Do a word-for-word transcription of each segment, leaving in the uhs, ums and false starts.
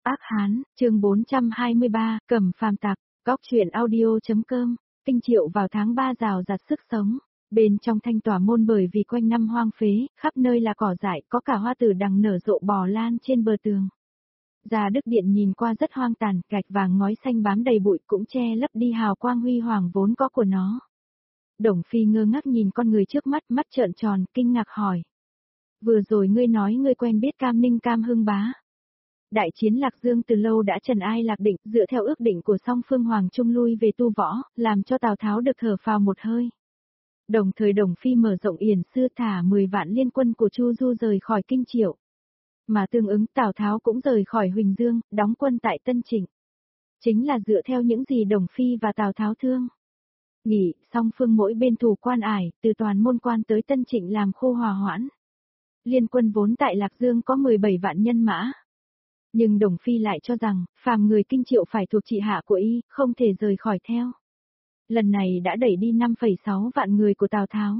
Ác Hán, chương bốn trăm hai mươi ba, Cẩm Phàm Tặc, Góc truyện audio.com, Kinh Triệu vào tháng ba rào rạt sức sống. Bên trong Thanh Tỏa môn bởi vì quanh năm hoang phế, khắp nơi là cỏ dại, có cả hoa tử đằng nở rộ bò lan trên bờ tường. Gia Đức Điện nhìn qua rất hoang tàn, gạch vàng ngói xanh bám đầy bụi cũng che lấp đi hào quang huy hoàng vốn có của nó. Đồng Phi ngơ ngác nhìn con người trước mắt, mắt trợn tròn, kinh ngạc hỏi. Vừa rồi ngươi nói ngươi quen biết Cam Ninh Cam Hưng bá. Đại chiến Lạc Dương từ lâu đã trần ai lạc định, dựa theo ước định của song phương Hoàng Trung lui về tu võ, làm cho Tào Tháo được thở phào một hơi. Đồng thời Đồng Phi mở rộng yển sư thả mười vạn liên quân của Chu Du rời khỏi Kinh Triệu. Mà tương ứng Tào Tháo cũng rời khỏi Huỳnh Dương, đóng quân tại Tân Trịnh. Chính là dựa theo những gì Đồng Phi và Tào Tháo thương. Nghỉ, song phương mỗi bên thủ quan ải, từ toàn môn quan tới Tân Trịnh làm khô hòa hoãn. Liên quân vốn tại Lạc Dương có mười bảy vạn nhân mã. Nhưng Đồng Phi lại cho rằng, phàm người Kinh Triệu phải thuộc trị hạ của y, không thể rời khỏi theo. Lần này đã đẩy đi năm phẩy sáu vạn người của Tào Tháo.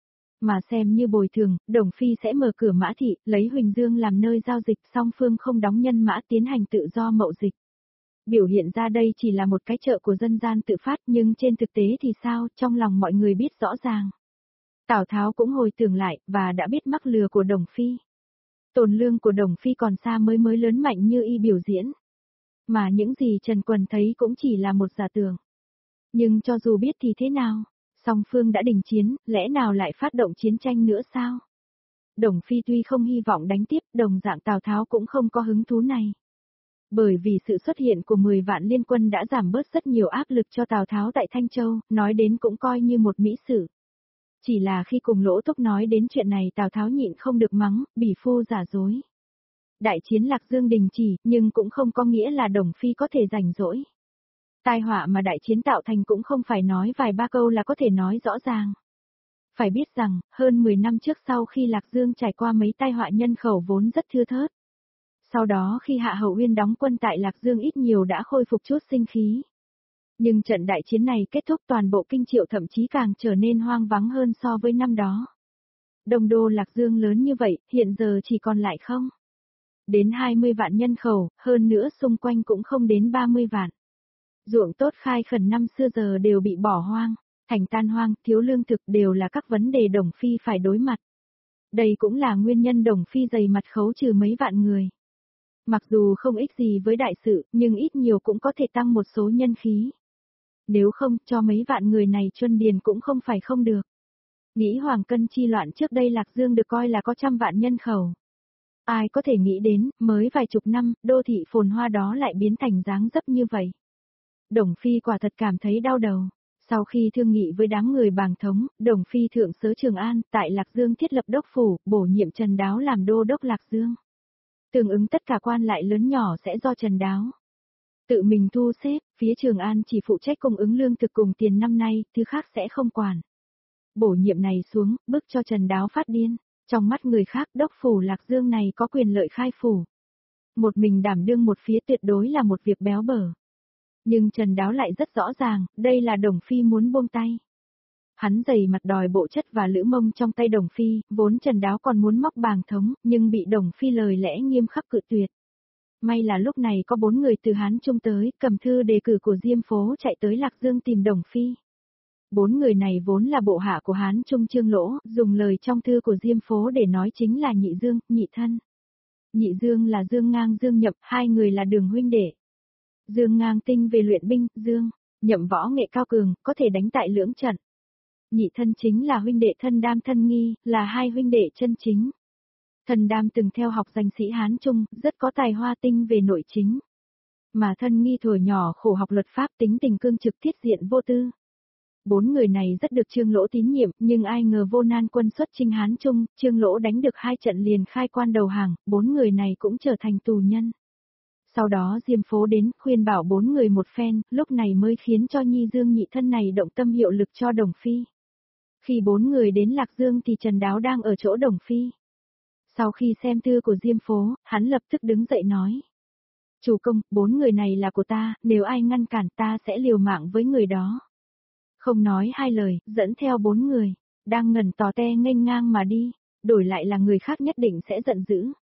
Mà xem như bồi thường, Đồng Phi sẽ mở cửa mã thị, lấy Huỳnh Dương làm nơi giao dịch, song phương không đóng nhân mã tiến hành tự do mậu dịch. Biểu hiện ra đây chỉ là một cái chợ của dân gian tự phát, nhưng trên thực tế thì sao, trong lòng mọi người biết rõ ràng. Tào Tháo cũng hồi tưởng lại, và đã biết mắc lừa của Đồng Phi. Tồn lương của Đồng Phi còn xa mới mới lớn mạnh như y biểu diễn. Mà những gì Trần Quần thấy cũng chỉ là một giả tưởng. Nhưng cho dù biết thì thế nào, song phương đã đình chiến, lẽ nào lại phát động chiến tranh nữa sao? Đồng Phi tuy không hy vọng đánh tiếp, đồng dạng Tào Tháo cũng không có hứng thú này. Bởi vì sự xuất hiện của mười vạn liên quân đã giảm bớt rất nhiều áp lực cho Tào Tháo tại Thanh Châu, nói đến cũng coi như một mỹ sự. Chỉ là khi cùng Lỗ Túc nói đến chuyện này Tào Tháo nhịn không được mắng, bỉ phu giả dối. Đại chiến Lạc Dương đình chỉ, nhưng cũng không có nghĩa là Đồng Phi có thể rảnh rỗi. Tai họa mà đại chiến tạo thành cũng không phải nói vài ba câu là có thể nói rõ ràng. Phải biết rằng, hơn mười năm trước sau khi Lạc Dương trải qua mấy tai họa nhân khẩu vốn rất thưa thớt. Sau đó khi Hạ Hầu Uyên đóng quân tại Lạc Dương ít nhiều đã khôi phục chút sinh khí. Nhưng trận đại chiến này kết thúc toàn bộ Kinh Triệu thậm chí càng trở nên hoang vắng hơn so với năm đó. Đồng đô Lạc Dương lớn như vậy, hiện giờ chỉ còn lại không đến hai mươi vạn nhân khẩu, hơn nữa xung quanh cũng không đến ba mươi vạn. Ruộng tốt khai khẩn năm xưa giờ đều bị bỏ hoang, thành tan hoang, thiếu lương thực đều là các vấn đề Đồng Phi phải đối mặt. Đây cũng là nguyên nhân Đồng Phi dày mặt khấu trừ mấy vạn người. Mặc dù không ích gì với đại sự, nhưng ít nhiều cũng có thể tăng một số nhân khí. Nếu không, cho mấy vạn người này chuân điền cũng không phải không được. Nghĩ Hoàng Cân chi loạn trước đây Lạc Dương được coi là có trăm vạn nhân khẩu. Ai có thể nghĩ đến, mới vài chục năm, đô thị phồn hoa đó lại biến thành dáng dấp như vậy. Đồng Phi quả thật cảm thấy đau đầu. Sau khi thương nghị với đám người Bàng Thống, Đồng Phi thượng sớ Trường An, tại Lạc Dương thiết lập đốc phủ, bổ nhiệm Trần Đáo làm đô đốc Lạc Dương. Tương ứng tất cả quan lại lớn nhỏ sẽ do Trần Đáo tự mình thu xếp, phía Trường An chỉ phụ trách cung ứng lương thực cùng tiền năm nay, thứ khác sẽ không quản. Bổ nhiệm này xuống, bức cho Trần Đáo phát điên. Trong mắt người khác, đốc phủ Lạc Dương này có quyền lợi khai phủ. Một mình đảm đương một phía tuyệt đối là một việc béo bở. Nhưng Trần Đáo lại rất rõ ràng, đây là Đồng Phi muốn buông tay. Hắn dày mặt đòi bộ chất và lữ mông trong tay Đồng Phi, vốn Trần Đáo còn muốn móc Bàng Thống, nhưng bị Đồng Phi lời lẽ nghiêm khắc cự tuyệt. May là lúc này có bốn người từ Hán Trung tới, cầm thư đề cử của Diêm Phố chạy tới Lạc Dương tìm Đồng Phi. Bốn người này vốn là bộ hạ của Hán Trung Trương Lỗ, dùng lời trong thư của Diêm Phố để nói chính là Nhị Dương, Nhị Thân. Nhị Dương là Dương Ngang Dương Nhậm, hai người là đường huynh đệ. Dương Ngang tinh về luyện binh, Dương, Nhậm võ nghệ cao cường, có thể đánh tại lưỡng trận. Nhị Thân chính là huynh đệ Thân Đam Thân Nghi, là hai huynh đệ chân chính. Thân Đam từng theo học danh sĩ Hán Trung, rất có tài hoa tinh về nội chính. Mà Thân Nghi thuở nhỏ khổ học luật pháp tính tình cương trực thiết diện vô tư. Bốn người này rất được Trương Lỗ tín nhiệm, nhưng ai ngờ vô nan quân xuất chinh Hán Trung, Trương Lỗ đánh được hai trận liền khai quan đầu hàng, bốn người này cũng trở thành tù nhân. Sau đó Diêm Phố đến, khuyên bảo bốn người một phen, lúc này mới khiến cho Nhi Dương Nhị Thân này động tâm hiệu lực cho Đồng Phi. Khi bốn người đến Lạc Dương thì Trần Đáo đang ở chỗ Đồng Phi. Sau khi xem thư của Diêm Phố, hắn lập tức đứng dậy nói. Chủ công, bốn người này là của ta, nếu ai ngăn cản ta sẽ liều mạng với người đó. Không nói hai lời, dẫn theo bốn người, đang ngẩn tò te nghênh ngang mà đi, đổi lại là người khác nhất định sẽ giận dữ.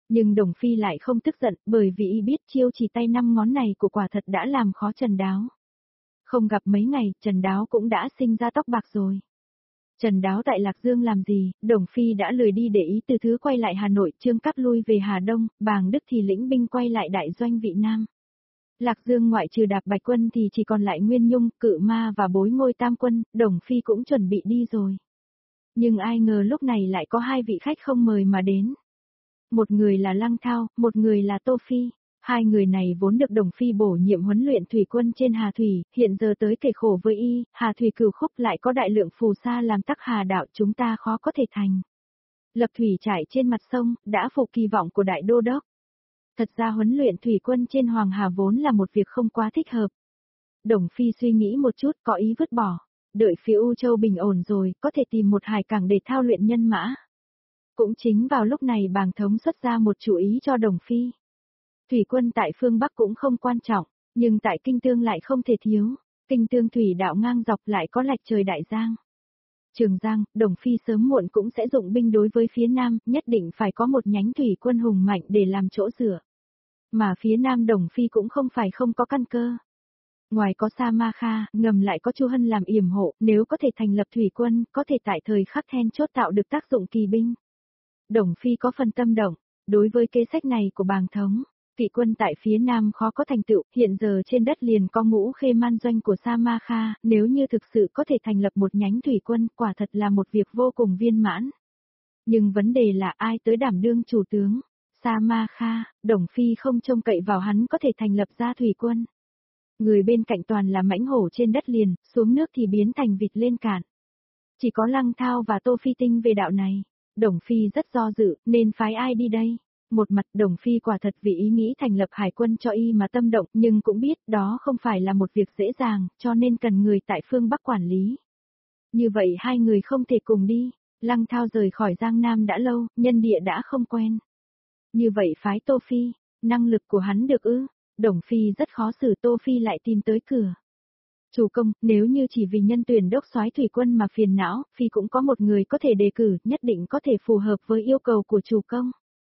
Nhưng Đồng Phi lại không tức giận, bởi vì y biết chiêu chỉ tay năm ngón này của quả thật đã làm khó Trần Đáo. Không gặp mấy ngày, Trần Đáo cũng đã sinh ra tóc bạc rồi. Trần Đáo tại Lạc Dương làm gì, Đồng Phi đã lười đi để ý, từ thứ quay lại Hà Nội, Trương Cáp lui về Hà Đông, Bàng Đức thì lĩnh binh quay lại đại doanh Vị Nam. Lạc Dương ngoại trừ Đạp Bạch Quân thì chỉ còn lại Nguyên Nhung, Cự Ma và Bối Ngôi Tam Quân, Đồng Phi cũng chuẩn bị đi rồi. Nhưng ai ngờ lúc này lại có hai vị khách không mời mà đến. Một người là Lăng Thao, một người là Tô Phi. Hai người này vốn được Đồng Phi bổ nhiệm huấn luyện thủy quân trên Hà Thủy, hiện giờ tới kể khổ với y, Hà Thủy cửu khúc lại có đại lượng phù sa làm tắc hà đạo, chúng ta khó có thể thành. Lập thủy trại trên mặt sông, đã phục kỳ vọng của đại đô đốc. Thật ra huấn luyện thủy quân trên Hoàng Hà vốn là một việc không quá thích hợp. Đồng Phi suy nghĩ một chút, có ý vứt bỏ. Đợi phía U Châu bình ổn rồi, có thể tìm một hải cảng để thao luyện nhân mã. Cũng chính vào lúc này Bàng Thống xuất ra một chủ ý cho Đồng Phi. Thủy quân tại phương Bắc cũng không quan trọng, nhưng tại Kinh Tương lại không thể thiếu. Kinh Tương thủy đạo ngang dọc lại có lạch trời Đại Giang. Trường Giang, Đồng Phi sớm muộn cũng sẽ dụng binh đối với phía Nam, nhất định phải có một nhánh thủy quân hùng mạnh để làm chỗ dựa. Mà phía Nam Đồng Phi cũng không phải không có căn cơ. Ngoài có Sa Ma Kha, ngầm lại có Chu Hân làm yểm hộ, nếu có thể thành lập thủy quân, có thể tại thời khắc then chốt tạo được tác dụng kỳ binh. Đồng Phi có phần tâm động, đối với kế sách này của Bàng Thống, kỵ quân tại phía Nam khó có thành tựu, hiện giờ trên đất liền có Ngũ Khê Man doanh của Sa Ma Kha, nếu như thực sự có thể thành lập một nhánh thủy quân, quả thật là một việc vô cùng viên mãn. Nhưng vấn đề là ai tới đảm đương chủ tướng? Sa Ma Kha, Đồng Phi không trông cậy vào hắn có thể thành lập ra thủy quân. Người bên cạnh toàn là mãnh hổ trên đất liền, xuống nước thì biến thành vịt lên cạn. Chỉ có Lăng Thao và Tô Phi tinh về đạo này. Đồng Phi rất do dự, nên phái ai đi đây? Một mặt Đồng Phi quả thật vì ý nghĩ thành lập hải quân cho y mà tâm động, nhưng cũng biết đó không phải là một việc dễ dàng, cho nên cần người tại phương Bắc quản lý. Như vậy hai người không thể cùng đi. Lăng Thao rời khỏi Giang Nam đã lâu, nhân địa đã không quen. Như vậy phái Tô Phi, năng lực của hắn được ư? Đồng Phi rất khó xử, Tô Phi lại tìm tới cửa. Chủ công, nếu như chỉ vì nhân tuyển đốc soái thủy quân mà phiền não, Phi cũng có một người có thể đề cử, nhất định có thể phù hợp với yêu cầu của chủ công.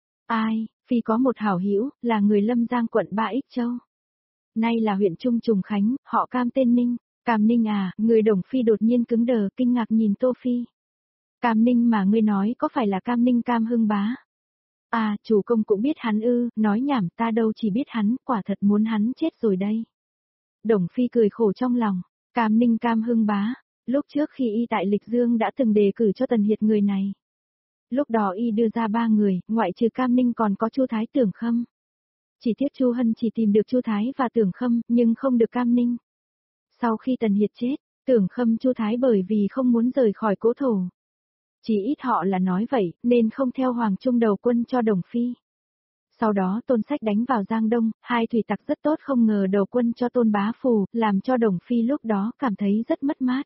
Ai? Phi có một hảo hữu, là người Lâm Giang quận Ba Ích Châu. Nay là huyện Trung Trùng Khánh, họ Cam tên Ninh. Cam Ninh à? Người Đồng Phi đột nhiên cứng đờ, kinh ngạc nhìn Tô Phi. Cam Ninh mà ngươi nói có phải là Cam Ninh Cam Hưng Bá? À, chủ công cũng biết hắn ư, nói nhảm, ta đâu chỉ biết hắn, quả thật muốn hắn chết rồi đây. Đồng Phi cười khổ trong lòng, Cam Ninh Cam Hưng Bá, lúc trước khi y tại Lịch Dương đã từng đề cử cho Tần Hiệt người này. Lúc đó y đưa ra ba người, ngoại trừ Cam Ninh còn có Chu Thái Tưởng Khâm. Chỉ tiếc Chu Hân chỉ tìm được Chu Thái và Tưởng Khâm, nhưng không được Cam Ninh. Sau khi Tần Hiệt chết, Tưởng Khâm Chu Thái bởi vì không muốn rời khỏi cố thổ. Chỉ ít họ là nói vậy, nên không theo Hoàng Trung đầu quân cho Đồng Phi. Sau đó Tôn Sách đánh vào Giang Đông, hai thủy tặc rất tốt, không ngờ đầu quân cho Tôn Bá Phù, làm cho Đồng Phi lúc đó cảm thấy rất mất mát.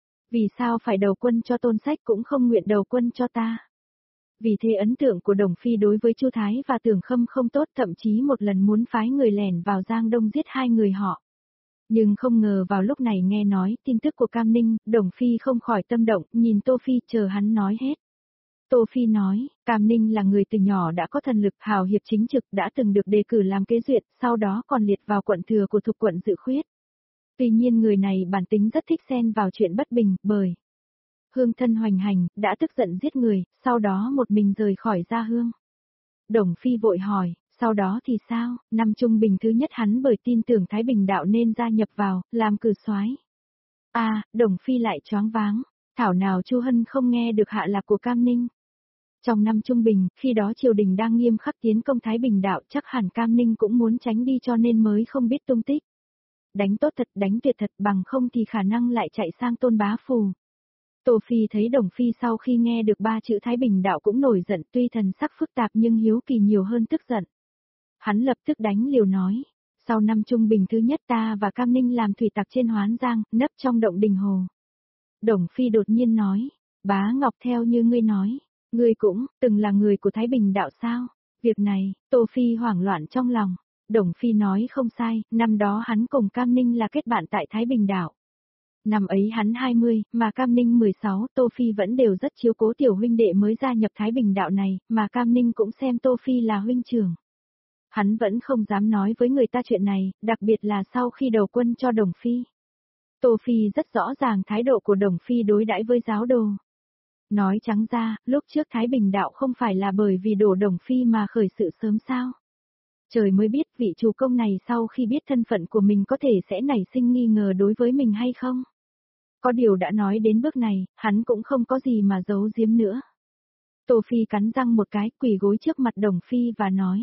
Vì sao phải đầu quân cho Tôn Sách cũng không nguyện đầu quân cho ta? Vì thế ấn tượng của Đồng Phi đối với Chu Thái và Tưởng Khâm không tốt, thậm chí một lần muốn phái người lẻn vào Giang Đông giết hai người họ. Nhưng không ngờ vào lúc này nghe nói tin tức của Cam Ninh, Đồng Phi không khỏi tâm động, nhìn Tô Phi chờ hắn nói hết. Tô Phi nói, Cam Ninh là người từ nhỏ đã có thần lực, hào hiệp chính trực, đã từng được đề cử làm kế duyệt, sau đó còn liệt vào quận thừa của thuộc quận Dự Khuyết. Tuy nhiên người này bản tính rất thích xen vào chuyện bất bình, bởi hương thân hoành hành, đã tức giận giết người, sau đó một mình rời khỏi gia hương. Đồng Phi vội hỏi, sau đó thì sao? Năm trung bình thứ nhất hắn bởi tin tưởng Thái Bình đạo nên gia nhập vào, làm cử soái. À, Đồng Phi lại choáng váng, thảo nào Chu Hân không nghe được hạ lạc của Cam Ninh. Trong năm trung bình, khi đó triều đình đang nghiêm khắc tiến công Thái Bình đạo, chắc hẳn Cam Ninh cũng muốn tránh đi cho nên mới không biết tung tích. Đánh tốt thật, đánh tuyệt thật, bằng không thì khả năng lại chạy sang Tôn Bá Phù. Tô Phi thấy Đồng Phi sau khi nghe được ba chữ Thái Bình đạo cũng nổi giận, tuy thần sắc phức tạp nhưng hiếu kỳ nhiều hơn tức giận. Hắn lập tức đánh liều nói, sau năm trung bình thứ nhất ta và Cam Ninh làm thủy tặc trên Hoán Giang, nấp trong động Đình Hồ. Đồng Phi đột nhiên nói, Bá Ngọc theo như ngươi nói, ngươi cũng từng là người của Thái Bình đạo sao? Việc này, Tô Phi hoảng loạn trong lòng. Đồng Phi nói không sai, năm đó hắn cùng Cam Ninh là kết bạn tại Thái Bình đạo. Năm ấy hắn hai mươi, mà Cam Ninh mười sáu, Tô Phi vẫn đều rất chiếu cố tiểu huynh đệ mới gia nhập Thái Bình đạo này, mà Cam Ninh cũng xem Tô Phi là huynh trưởng. Hắn vẫn không dám nói với người ta chuyện này, đặc biệt là sau khi đầu quân cho Đồng Phi. Tô Phi rất rõ ràng thái độ của Đồng Phi đối đãi với giáo đồ. Nói trắng ra, lúc trước Thái Bình đạo không phải là bởi vì đổ Đồng Phi mà khởi sự sớm sao. Trời mới biết vị chủ công này sau khi biết thân phận của mình có thể sẽ nảy sinh nghi ngờ đối với mình hay không. Có điều đã nói đến bước này, hắn cũng không có gì mà giấu giếm nữa. Tô Phi cắn răng một cái, quỳ gối trước mặt Đồng Phi và nói.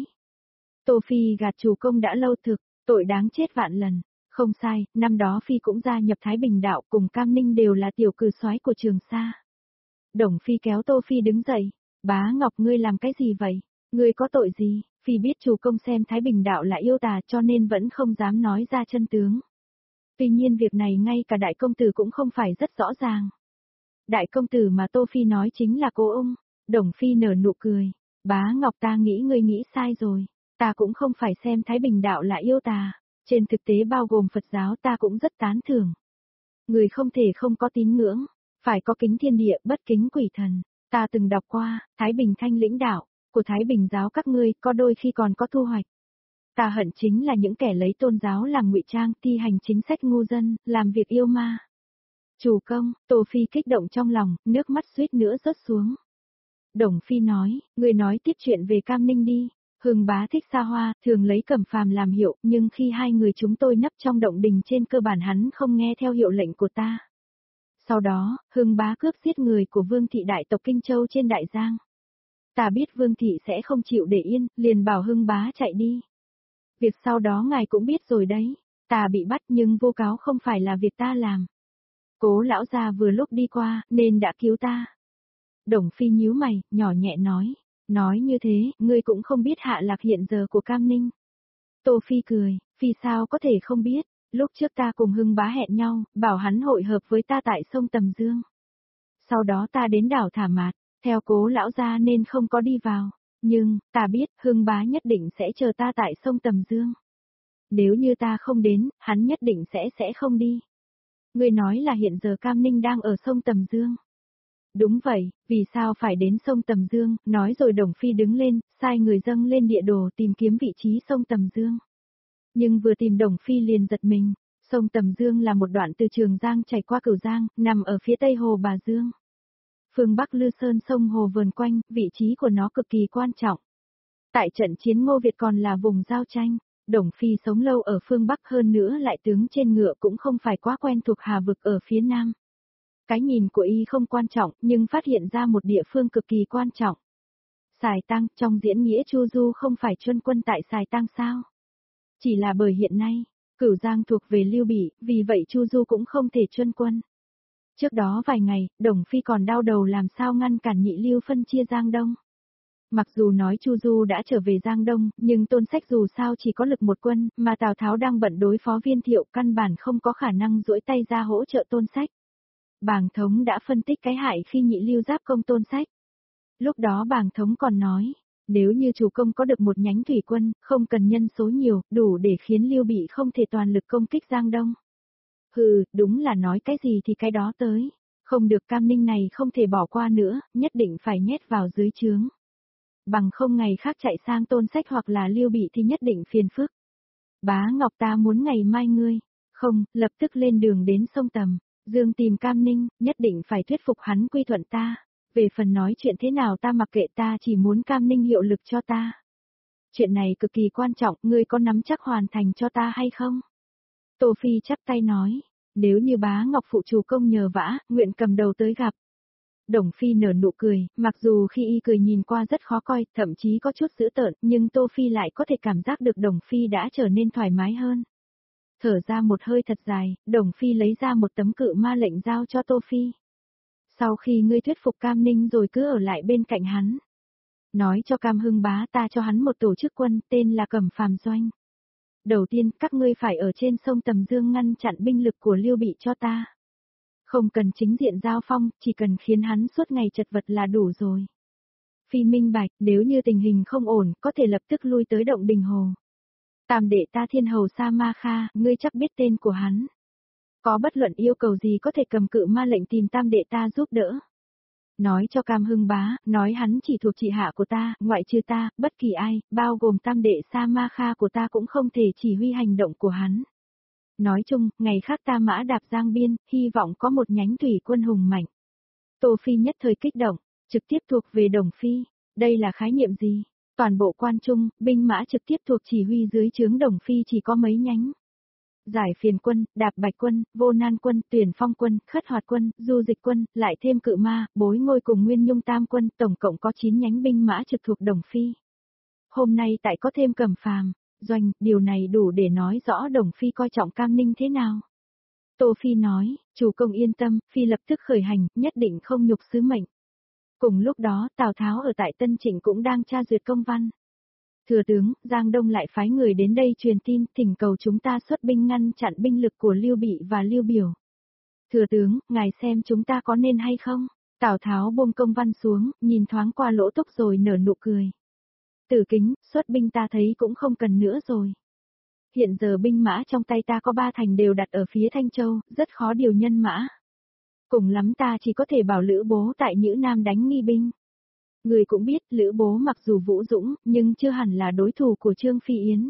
Tô Phi gạt chủ công đã lâu thực, tội đáng chết vạn lần. Không sai, năm đó Phi cũng gia nhập Thái Bình đạo cùng Cam Ninh đều là tiểu cử soái của Trường Sa. Đồng Phi kéo Tô Phi đứng dậy. Bá Ngọc ngươi làm cái gì vậy? Ngươi có tội gì? Phi biết chủ công xem Thái Bình đạo là yêu tà cho nên vẫn không dám nói ra chân tướng. Tuy nhiên việc này ngay cả đại công tử cũng không phải rất rõ ràng. Đại công tử mà Tô Phi nói chính là cô ung. Đồng Phi nở nụ cười. Bá Ngọc ta nghĩ ngươi nghĩ sai rồi. Ta cũng không phải xem Thái Bình đạo là yêu tà. Trên thực tế bao gồm Phật giáo ta cũng rất tán thưởng. Người không thể không có tín ngưỡng. Phải có kính thiên địa bất kính quỷ thần. Ta từng đọc qua, Thái Bình thanh lĩnh đạo của Thái Bình giáo các ngươi có đôi khi còn có thu hoạch. Ta hận chính là những kẻ lấy tôn giáo làm ngụy trang, thi hành chính sách ngu dân, làm việc yêu ma. Chủ công, Tô Phi kích động trong lòng, nước mắt suýt nữa rớt xuống. Đồng Phi nói, người nói tiếp chuyện về Cam Ninh đi. Hưng bá thích xa hoa, thường lấy Cẩm Phàm làm hiệu, nhưng khi hai người chúng tôi nấp trong động đình trên cơ bản hắn không nghe theo hiệu lệnh của ta. Sau đó, Hưng bá cướp giết người của Vương thị đại tộc Kinh Châu trên Đại Giang. Ta biết Vương thị sẽ không chịu để yên, liền bảo Hưng bá chạy đi. Việc sau đó ngài cũng biết rồi đấy, ta bị bắt nhưng vô cáo không phải là việc ta làm. Cố lão gia vừa lúc đi qua, nên đã cứu ta. Đồng Phi nhíu mày, nhỏ nhẹ nói. Nói như thế, ngươi cũng không biết hạ lạc hiện giờ của Cam Ninh. Tô Phi cười, Phi sao có thể không biết, lúc trước ta cùng Hưng bá hẹn nhau, bảo hắn hội hợp với ta tại sông Tầm Dương. Sau đó ta đến đảo Thả Mạt, theo cố lão gia nên không có đi vào, nhưng, ta biết Hưng bá nhất định sẽ chờ ta tại sông Tầm Dương. Nếu như ta không đến, hắn nhất định sẽ sẽ không đi. Ngươi nói là hiện giờ Cam Ninh đang ở sông Tầm Dương. Đúng vậy, vì sao phải đến sông Tầm Dương, nói rồi Đồng Phi đứng lên, sai người dâng lên địa đồ tìm kiếm vị trí sông Tầm Dương. Nhưng vừa tìm Đồng Phi liền giật mình, sông Tầm Dương là một đoạn từ Trường Giang chảy qua Cửu Giang, nằm ở phía tây hồ Bà Dương. Phương Bắc Lư Sơn sông hồ vờn quanh, vị trí của nó cực kỳ quan trọng. Tại trận chiến Ngô Việt còn là vùng giao tranh, Đồng Phi sống lâu ở phương Bắc hơn nữa lại tướng trên ngựa cũng không phải quá quen thuộc Hà Vực ở phía Nam. Cái nhìn của y không quan trọng, nhưng phát hiện ra một địa phương cực kỳ quan trọng. Sài Tăng, trong diễn nghĩa Chu Du không phải chuyên quân tại Sài Tăng sao? Chỉ là bởi hiện nay, Cửu Giang thuộc về Lưu Bị, vì vậy Chu Du cũng không thể chuyên quân. Trước đó vài ngày, Đồng Phi còn đau đầu làm sao ngăn cản Nhị Lưu phân chia Giang Đông. Mặc dù nói Chu Du đã trở về Giang Đông, nhưng Tôn Sách dù sao chỉ có lực một quân, mà Tào Tháo đang bận đối phó Viên Thiệu căn bản không có khả năng duỗi tay ra hỗ trợ Tôn Sách. Bàng Thống đã phân tích cái hại khi Nhị Lưu giáp công Tôn Sách. Lúc đó Bàng Thống còn nói, nếu như chủ công có được một nhánh thủy quân, không cần nhân số nhiều, đủ để khiến Lưu Bị không thể toàn lực công kích Giang Đông. Hừ, đúng là nói cái gì thì cái đó tới, không được Cam Ninh này không thể bỏ qua nữa, nhất định phải nhét vào dưới trướng. Bằng không ngày khác chạy sang Tôn Sách hoặc là Lưu Bị thì nhất định phiền phức. Bá Ngọc ta muốn ngày mai ngươi, không, lập tức lên đường đến sông Tầm Dương tìm Cam Ninh, nhất định phải thuyết phục hắn quy thuận ta. Về phần nói chuyện thế nào ta mặc kệ, ta chỉ muốn Cam Ninh hiệu lực cho ta. Chuyện này cực kỳ quan trọng, ngươi có nắm chắc hoàn thành cho ta hay không? Tô Phi chắp tay nói, nếu như Bá Ngọc phụ chủ công nhờ vả, nguyện cầm đầu tới gặp. Đồng Phi nở nụ cười, mặc dù khi y cười nhìn qua rất khó coi, thậm chí có chút dữ tợn, nhưng Tô Phi lại có thể cảm giác được Đồng Phi đã trở nên thoải mái hơn. Thở ra một hơi thật dài, Đồng Phi lấy ra một tấm cự ma lệnh giao cho Tô Phi. Sau khi ngươi thuyết phục Cam Ninh rồi cứ ở lại bên cạnh hắn. Nói cho Cam Hưng bá ta cho hắn một tổ chức quân tên là Cẩm Phàm Doanh. Đầu tiên, các ngươi phải ở trên sông Tầm Dương ngăn chặn binh lực của Lưu Bị cho ta. Không cần chính diện giao phong, chỉ cần khiến hắn suốt ngày chật vật là đủ rồi. Phi minh bạch, nếu như tình hình không ổn, có thể lập tức lui tới động Đình Hồ. Tam đệ ta Thiên Hầu Sa Ma Kha, ngươi chắc biết tên của hắn. Có bất luận yêu cầu gì có thể cầm cự ma lệnh tìm tam đệ ta giúp đỡ. Nói cho Cam Hưng bá, nói hắn chỉ thuộc trị hạ của ta, ngoại trừ ta, bất kỳ ai, bao gồm tam đệ Sa Ma Kha của ta cũng không thể chỉ huy hành động của hắn. Nói chung, ngày khác ta mã đạp giang biên, hy vọng có một nhánh thủy quân hùng mạnh. Tô Phi nhất thời kích động, trực tiếp thuộc về Đồng Phi. Đây là khái niệm gì? Toàn bộ quan trung, binh mã trực tiếp thuộc chỉ huy dưới trướng Đồng Phi chỉ có mấy nhánh. Giải phiền quân, đạp bạch quân, vô nan quân, tuyển phong quân, khất hoạt quân, du dịch quân, lại thêm cự ma, bối ngôi cùng nguyên nhung tam quân, tổng cộng có chín nhánh binh mã trực thuộc Đồng Phi. Hôm nay tại có thêm Cẩm Phàm, Doanh, điều này đủ để nói rõ Đồng Phi coi trọng Cam Ninh thế nào. Tô Phi nói, chủ công yên tâm, Phi lập tức khởi hành, nhất định không nhục sứ mệnh. Cùng lúc đó, Tào Tháo ở tại Tân Trịnh cũng đang tra duyệt công văn. Thừa tướng, Giang Đông lại phái người đến đây truyền tin, thỉnh cầu chúng ta xuất binh ngăn chặn binh lực của Lưu Bị và Lưu Biểu. Thừa tướng, ngài xem chúng ta có nên hay không? Tào Tháo buông công văn xuống, nhìn thoáng qua Lỗ Túc rồi nở nụ cười. Tử Kính, xuất binh ta thấy cũng không cần nữa rồi. Hiện giờ binh mã trong tay ta có ba thành đều đặt ở phía Thanh Châu, rất khó điều nhân mã. Cùng lắm ta chỉ có thể bảo Lữ Bố tại Nhữ Nam đánh nghi binh. Người cũng biết Lữ Bố mặc dù vũ dũng, nhưng chưa hẳn là đối thủ của Trương Phi Yến.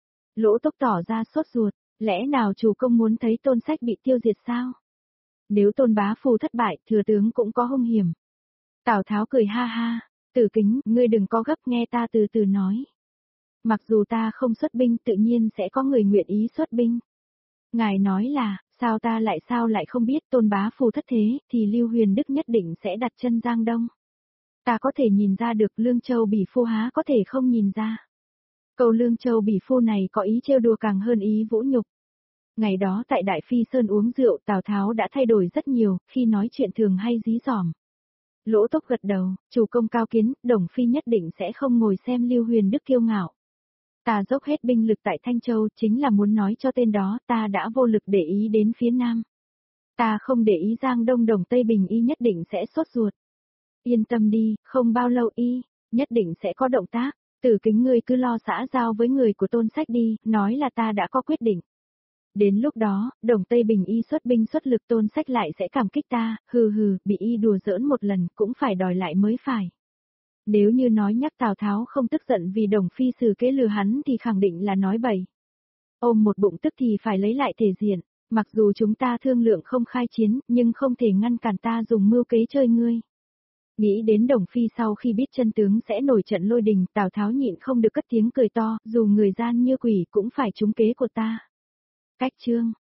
Lỗ Túc tỏ ra sốt ruột, lẽ nào chủ công muốn thấy Tôn Sách bị tiêu diệt sao? Nếu Tôn Bá Phu thất bại, thừa tướng cũng có hung hiểm. Tào Tháo cười ha ha, Tử Kính, ngươi đừng có gấp, nghe ta từ từ nói. Mặc dù ta không xuất binh tự nhiên sẽ có người nguyện ý xuất binh. Ngài nói là, sao ta lại sao lại không biết Tôn Bá Phu thất thế, thì Lưu Huyền Đức nhất định sẽ đặt chân Giang Đông. Ta có thể nhìn ra được Lương Châu Bỉ Phu há có thể không nhìn ra. Câu Lương Châu Bỉ Phu này có ý trêu đùa càng hơn ý vũ nhục. Ngày đó tại Đại Phi Sơn uống rượu, Tào Tháo đã thay đổi rất nhiều, khi nói chuyện thường hay dí dỏm. Lỗ Túc gật đầu, chủ công cao kiến, Đồng Phi nhất định sẽ không ngồi xem Lưu Huyền Đức kiêu ngạo. Ta dốc hết binh lực tại Thanh Châu chính là muốn nói cho tên đó ta đã vô lực để ý đến phía Nam. Ta không để ý Giang Đông Đồng Tây Bình y nhất định sẽ sốt ruột. Yên tâm đi, không bao lâu y, nhất định sẽ có động tác. Tử Kính ngươi cứ lo xã giao với người của Tôn Sách đi, nói là ta đã có quyết định. Đến lúc đó, Đồng Tây Bình y xuất binh xuất lực Tôn Sách lại sẽ cảm kích ta, hừ hừ, bị y đùa giỡn một lần cũng phải đòi lại mới phải. Nếu như nói nhắc Tào Tháo không tức giận vì Đồng Phi xử kế lừa hắn thì khẳng định là nói bậy. Ôm một bụng tức thì phải lấy lại thể diện, mặc dù chúng ta thương lượng không khai chiến, nhưng không thể ngăn cản ta dùng mưu kế chơi ngươi. Nghĩ đến Đồng Phi sau khi biết chân tướng sẽ nổi trận lôi đình, Tào Tháo nhịn không được cất tiếng cười to, dù người gian như quỷ cũng phải trúng kế của ta. Cách chương